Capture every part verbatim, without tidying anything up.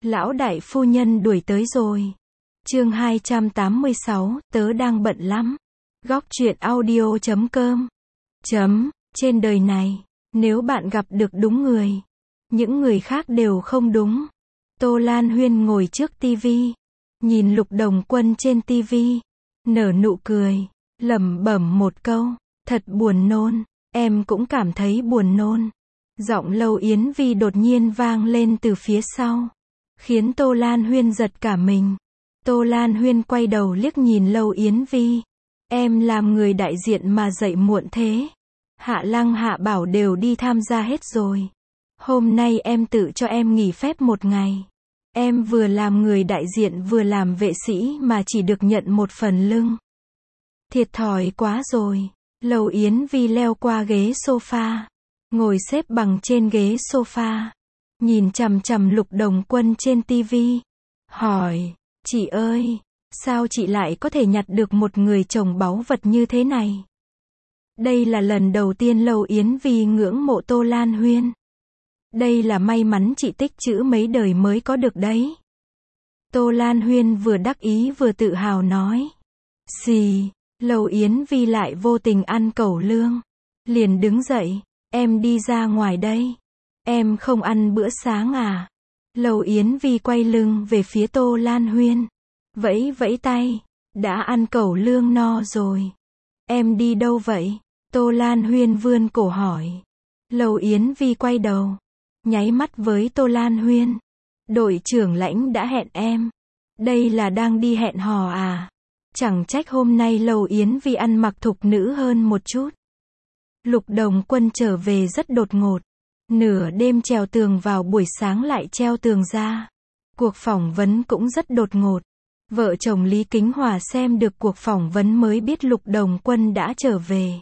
Lão đại phu nhân đuổi tới rồi. Chương hai trăm tám mươi sáu, tớ đang bận lắm. Góc truyện audio chấm com. Chấm, trên đời này, nếu bạn gặp được đúng người, những người khác đều không đúng. Tô Lan Huyên ngồi trước tivi, nhìn Lục Đồng Quân trên tivi, nở nụ cười, lẩm bẩm một câu, thật buồn nôn, em cũng cảm thấy buồn nôn. Giọng Lâu Yến Vi đột nhiên vang lên từ phía sau, khiến Tô Lan Huyên giật cả mình. Tô Lan Huyên quay đầu liếc nhìn Lâu Yến Vi. Em làm người đại diện mà dậy muộn thế. Hạ Lăng Hạ Bảo đều đi tham gia hết rồi. Hôm nay em tự cho em nghỉ phép một ngày. Em vừa làm người đại diện vừa làm vệ sĩ mà chỉ được nhận một phần lưng. Thiệt thòi quá rồi. Lâu Yến Vi leo qua ghế sofa, ngồi xếp bằng trên ghế sofa, nhìn chằm chằm Lục Đồng Quân trên tivi, hỏi, chị ơi, sao chị lại có thể nhặt được một người chồng báu vật như thế này? Đây là lần đầu tiên Lâu Yến Vi ngưỡng mộ Tô Lan Huyên. Đây là may mắn chị tích trữ mấy đời mới có được đấy. Tô Lan Huyên vừa đắc ý vừa tự hào nói. Xì, Lâu Yến Vi lại vô tình ăn cẩu lương. Liền đứng dậy, em đi ra ngoài đây. Em không ăn bữa sáng à? Lâu Yến Vi quay lưng về phía Tô Lan Huyên, vẫy vẫy tay, đã ăn cẩu lương no rồi. Em đi đâu vậy? Tô Lan Huyên vươn cổ hỏi. Lâu Yến Vi quay đầu, nháy mắt với Tô Lan Huyên. Đội trưởng lãnh đã hẹn em. Đây là đang đi hẹn hò à? Chẳng trách hôm nay Lâu Yến Vi ăn mặc thục nữ hơn một chút. Lục Đồng Quân trở về rất đột ngột. Nửa đêm trèo tường vào, buổi sáng lại treo tường ra. Cuộc phỏng vấn cũng rất đột ngột. Vợ chồng Lý Kính Hòa xem được cuộc phỏng vấn mới biết Lục Đồng Quân đã trở về.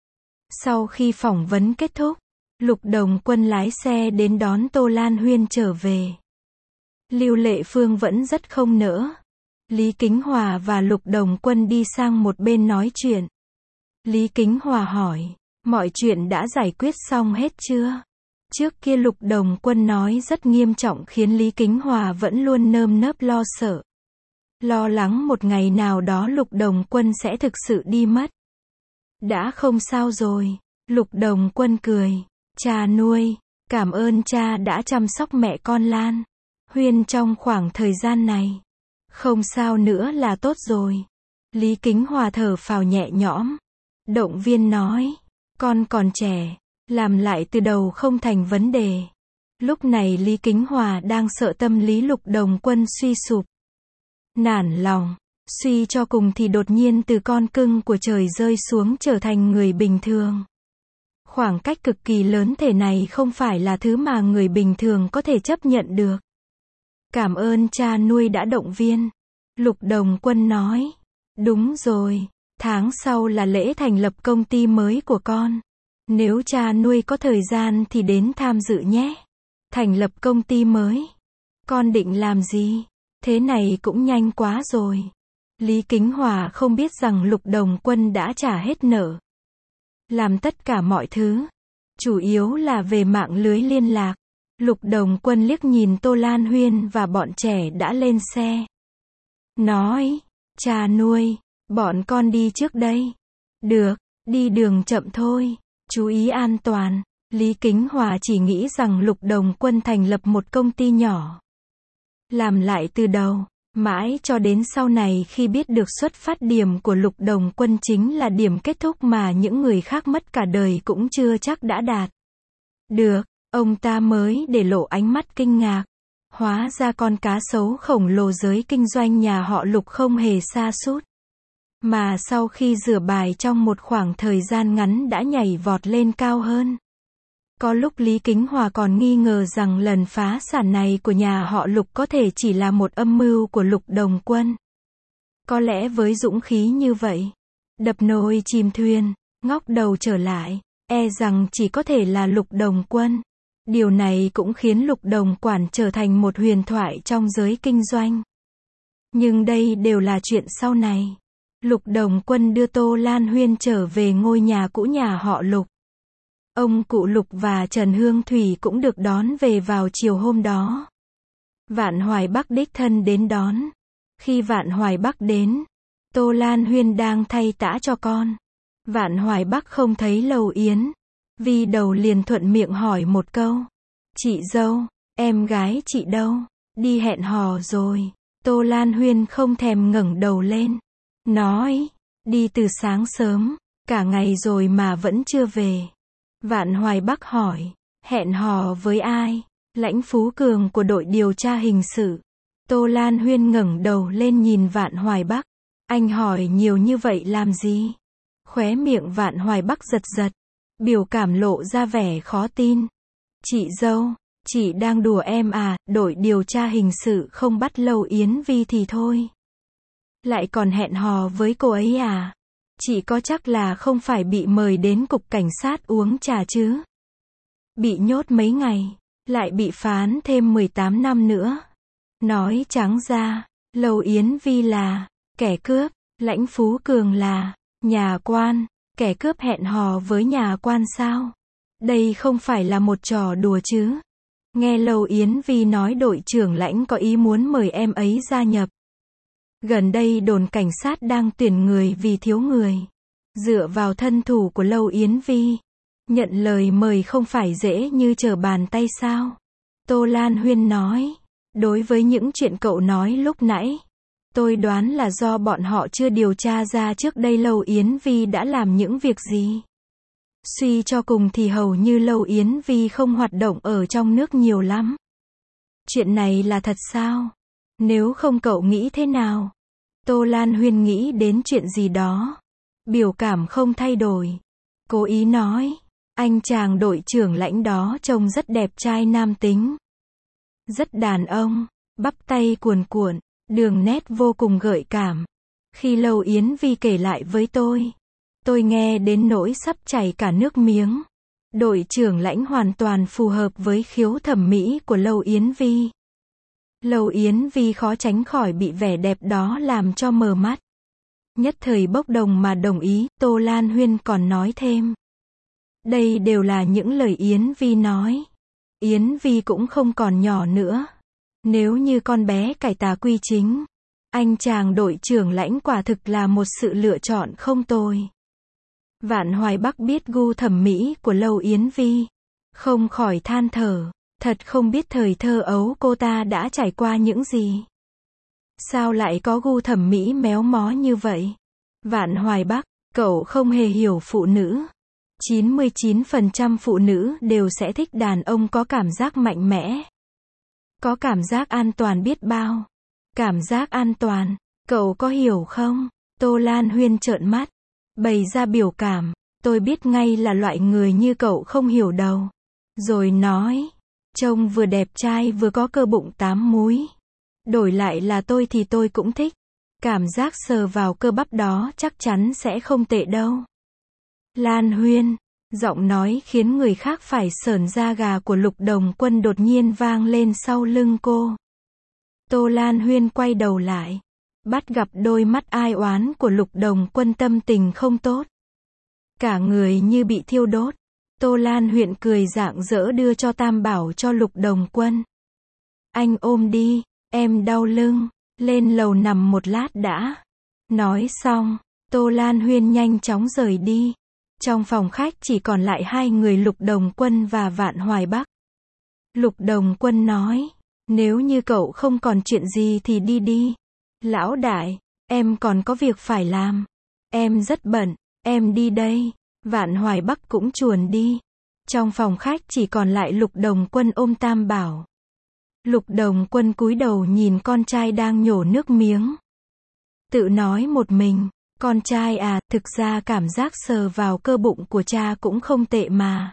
Sau khi phỏng vấn kết thúc, Lục Đồng Quân lái xe đến đón Tô Lan Huyên trở về. Lưu Lệ Phương vẫn rất không nỡ. Lý Kính Hòa và Lục Đồng Quân đi sang một bên nói chuyện. Lý Kính Hòa hỏi, mọi chuyện đã giải quyết xong hết chưa? Trước kia Lục Đồng Quân nói rất nghiêm trọng khiến Lý Kính Hòa vẫn luôn nơm nớp lo sợ. Lo lắng một ngày nào đó Lục Đồng Quân sẽ thực sự đi mất. Đã không sao rồi. Lục Đồng Quân cười. Cha nuôi, cảm ơn cha đã chăm sóc mẹ con Lan Huyên trong khoảng thời gian này. Không sao nữa là tốt rồi. Lý Kính Hòa thở phào nhẹ nhõm, động viên nói, con còn trẻ, làm lại từ đầu không thành vấn đề. Lúc này Lý Kính Hòa đang sợ tâm lý Lục Đồng Quân suy sụp, nản lòng, suy cho cùng thì đột nhiên từ con cưng của trời rơi xuống trở thành người bình thường. Khoảng cách cực kỳ lớn thể này không phải là thứ mà người bình thường có thể chấp nhận được. Cảm ơn cha nuôi đã động viên. Lục Đồng Quân nói, đúng rồi, tháng sau là lễ thành lập công ty mới của con. Nếu cha nuôi có thời gian thì đến tham dự nhé. Thành lập công ty mới. Con định làm gì? Thế này cũng nhanh quá rồi. Lý Kính Hòa không biết rằng Lục Đồng Quân đã trả hết nợ. Làm tất cả mọi thứ. Chủ yếu là về mạng lưới liên lạc. Lục Đồng Quân liếc nhìn Tô Lan Huyên và bọn trẻ đã lên xe. Nói, cha nuôi, bọn con đi trước đây. Được, đi đường chậm thôi. Chú ý an toàn. Lý Kính Hòa chỉ nghĩ rằng Lục Đồng Quân thành lập một công ty nhỏ. Làm lại từ đầu. Mãi cho đến sau này khi biết được xuất phát điểm của Lục Đồng Quân chính là điểm kết thúc mà những người khác mất cả đời cũng chưa chắc đã đạt được, ông ta mới để lộ ánh mắt kinh ngạc. Hóa ra con cá sấu khổng lồ giới kinh doanh nhà họ Lục không hề sa sút, mà sau khi rửa bài trong một khoảng thời gian ngắn đã nhảy vọt lên cao hơn. Có lúc Lý Kính Hòa còn nghi ngờ rằng lần phá sản này của nhà họ Lục có thể chỉ là một âm mưu của Lục Đồng Quân. Có lẽ với dũng khí như vậy, đập nồi chìm thuyền, ngóc đầu trở lại, e rằng chỉ có thể là Lục Đồng Quân. Điều này cũng khiến Lục Đồng Quản trở thành một huyền thoại trong giới kinh doanh. Nhưng đây đều là chuyện sau này. Lục Đồng Quân đưa Tô Lan Huyên trở về ngôi nhà cũ nhà họ Lục. Ông cụ Lục và Trần Hương Thủy cũng được đón về vào chiều hôm đó. Vạn Hoài Bắc đích thân đến đón. Khi Vạn Hoài Bắc đến, Tô Lan Huyên đang thay tã cho con. Vạn Hoài Bắc không thấy Lâu Yến Vi đầu liền thuận miệng hỏi một câu. Chị dâu, em gái chị đâu? Đi hẹn hò rồi. Tô Lan Huyên không thèm ngẩng đầu lên. Nói, đi từ sáng sớm, cả ngày rồi mà vẫn chưa về. Vạn Hoài Bắc hỏi, hẹn hò với ai? Lãnh Phú Cường của đội điều tra hình sự. Tô Lan Huyên ngẩng đầu lên nhìn Vạn Hoài Bắc. Anh hỏi nhiều như vậy làm gì? Khóe miệng Vạn Hoài Bắc giật giật. Biểu cảm lộ ra vẻ khó tin. Chị dâu, chị đang đùa em à, đội điều tra hình sự không bắt Lâu Yến Vi thì thôi. Lại còn hẹn hò với cô ấy à? Chị có chắc là không phải bị mời đến cục cảnh sát uống trà chứ? Bị nhốt mấy ngày, lại bị phán thêm mười tám năm nữa. Nói trắng ra, Lâu Yến Vi là kẻ cướp, Lãnh Phú Cường là nhà quan, kẻ cướp hẹn hò với nhà quan sao? Đây không phải là một trò đùa chứ? Nghe Lâu Yến Vi nói đội trưởng Lãnh có ý muốn mời em ấy gia nhập. Gần đây đồn cảnh sát đang tuyển người vì thiếu người. Dựa vào thân thủ của Lâu Yến Vi, nhận lời mời không phải dễ như trở bàn tay sao? Tô Lan Huyên nói, đối với những chuyện cậu nói lúc nãy, tôi đoán là do bọn họ chưa điều tra ra trước đây Lâu Yến Vi đã làm những việc gì. Suy cho cùng thì hầu như Lâu Yến Vi không hoạt động ở trong nước nhiều lắm. Chuyện này là thật sao? Nếu không cậu nghĩ thế nào? Tô Lan Huyên nghĩ đến chuyện gì đó. Biểu cảm không thay đổi. Cố ý nói, anh chàng đội trưởng Lãnh đó trông rất đẹp trai nam tính. Rất đàn ông, bắp tay cuồn cuộn, đường nét vô cùng gợi cảm. Khi Lâu Yến Vi kể lại với tôi, tôi nghe đến nỗi sắp chảy cả nước miếng. Đội trưởng Lãnh hoàn toàn phù hợp với khiếu thẩm mỹ của Lâu Yến Vi. Lâu Yến Vi khó tránh khỏi bị vẻ đẹp đó làm cho mờ mắt. Nhất thời bốc đồng mà đồng ý, Tô Lan Huyên còn nói thêm. Đây đều là những lời Yến Vi nói. Yến Vi cũng không còn nhỏ nữa. Nếu như con bé cải tà quy chính, anh chàng đội trưởng Lãnh quả thực là một sự lựa chọn không tồi. Vạn Hoài Bắc biết gu thẩm mỹ của Lâu Yến Vi, không khỏi than thở, thật không biết thời thơ ấu cô ta đã trải qua những gì. Sao lại có gu thẩm mỹ méo mó như vậy? Vạn Hoài Bắc, cậu không hề hiểu phụ nữ. chín mươi chín phần trăm phụ nữ đều sẽ thích đàn ông có cảm giác mạnh mẽ. Có cảm giác an toàn biết bao. Cảm giác an toàn, cậu có hiểu không? Tô Lan Huyên trợn mắt, bày ra biểu cảm, tôi biết ngay là loại người như cậu không hiểu đâu. Rồi nói, trông vừa đẹp trai vừa có cơ bụng tám múi. Đổi lại là tôi thì tôi cũng thích. Cảm giác sờ vào cơ bắp đó chắc chắn sẽ không tệ đâu. Lan Huyên, giọng nói khiến người khác phải sởn da gà của Lục Đồng Quân đột nhiên vang lên sau lưng cô. Tô Lan Huyên quay đầu lại, bắt gặp đôi mắt ai oán của Lục Đồng Quân, tâm tình không tốt. Cả người như bị thiêu đốt. Tô Lan Huyên cười rạng rỡ đưa cho tam bảo cho Lục Đồng Quân. Anh ôm đi, em đau lưng, lên lầu nằm một lát đã. Nói xong, Tô Lan Huyên nhanh chóng rời đi. Trong phòng khách chỉ còn lại hai người Lục Đồng Quân và Vạn Hoài Bắc. Lục Đồng Quân nói, nếu như cậu không còn chuyện gì thì đi đi. Lão đại, em còn có việc phải làm. Em rất bận, em đi đây. Vạn Hoài Bắc cũng chuồn đi. Trong phòng khách chỉ còn lại Lục Đồng Quân ôm tam bảo. Lục Đồng Quân cúi đầu nhìn con trai đang nhổ nước miếng. Tự nói một mình, con trai à, thực ra cảm giác sờ vào cơ bụng của cha cũng không tệ mà.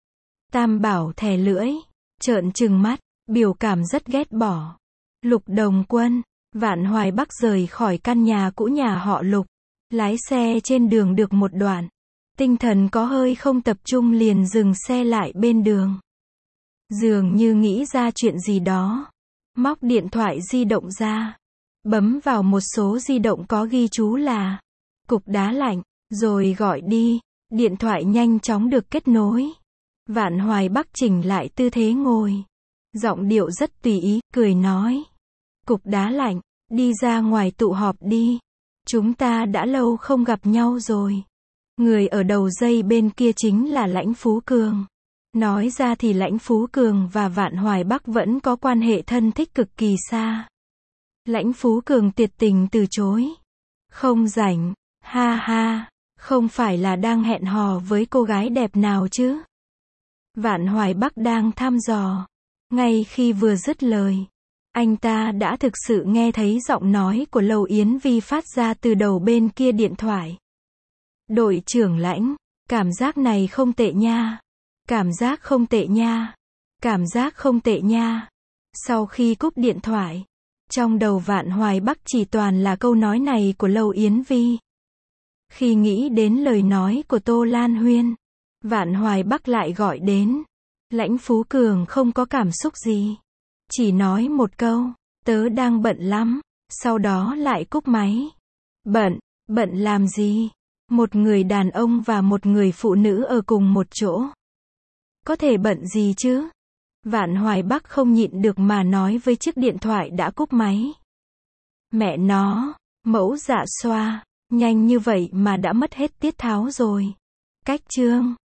Tam bảo thè lưỡi, trợn trừng mắt, biểu cảm rất ghét bỏ. Lục Đồng Quân, Vạn Hoài Bắc rời khỏi căn nhà cũ nhà họ Lục. Lái xe trên đường được một đoạn. Tinh thần có hơi không tập trung liền dừng xe lại bên đường. Dường như nghĩ ra chuyện gì đó. Móc điện thoại di động ra. Bấm vào một số di động có ghi chú là cục đá lạnh, rồi gọi đi. Điện thoại nhanh chóng được kết nối. Vạn Hoài Bắc chỉnh lại tư thế ngồi. Giọng điệu rất tùy ý, cười nói. Cục đá lạnh, đi ra ngoài tụ họp đi. Chúng ta đã lâu không gặp nhau rồi. Người ở đầu dây bên kia chính là Lãnh Phú Cường. Nói ra thì Lãnh Phú Cường và Vạn Hoài Bắc vẫn có quan hệ thân thích cực kỳ xa. Lãnh Phú Cường tuyệt tình từ chối. Không rảnh, ha ha, không phải là đang hẹn hò với cô gái đẹp nào chứ? Vạn Hoài Bắc đang thăm dò. Ngay khi vừa dứt lời, anh ta đã thực sự nghe thấy giọng nói của Lầu Yến Vi phát ra từ đầu bên kia điện thoại. Đội trưởng Lãnh, cảm giác này không tệ nha. Cảm giác không tệ nha. Cảm giác không tệ nha. Sau khi cúp điện thoại, trong đầu Vạn Hoài Bắc chỉ toàn là câu nói này của Lầu Yến Vi. Khi nghĩ đến lời nói của Tô Lan Huyên, Vạn Hoài Bắc lại gọi đến. Lãnh Phú Cường không có cảm xúc gì. Chỉ nói một câu, tớ đang bận lắm, sau đó lại cúp máy. Bận, bận làm gì? Một người đàn ông và một người phụ nữ ở cùng một chỗ. Có thể bận gì chứ? Vạn Hoài Bắc không nhịn được mà nói với chiếc điện thoại đã cúp máy. Mẹ nó, mẫu dạ xoa, nhanh như vậy mà đã mất hết tiết tháo rồi. Cách chương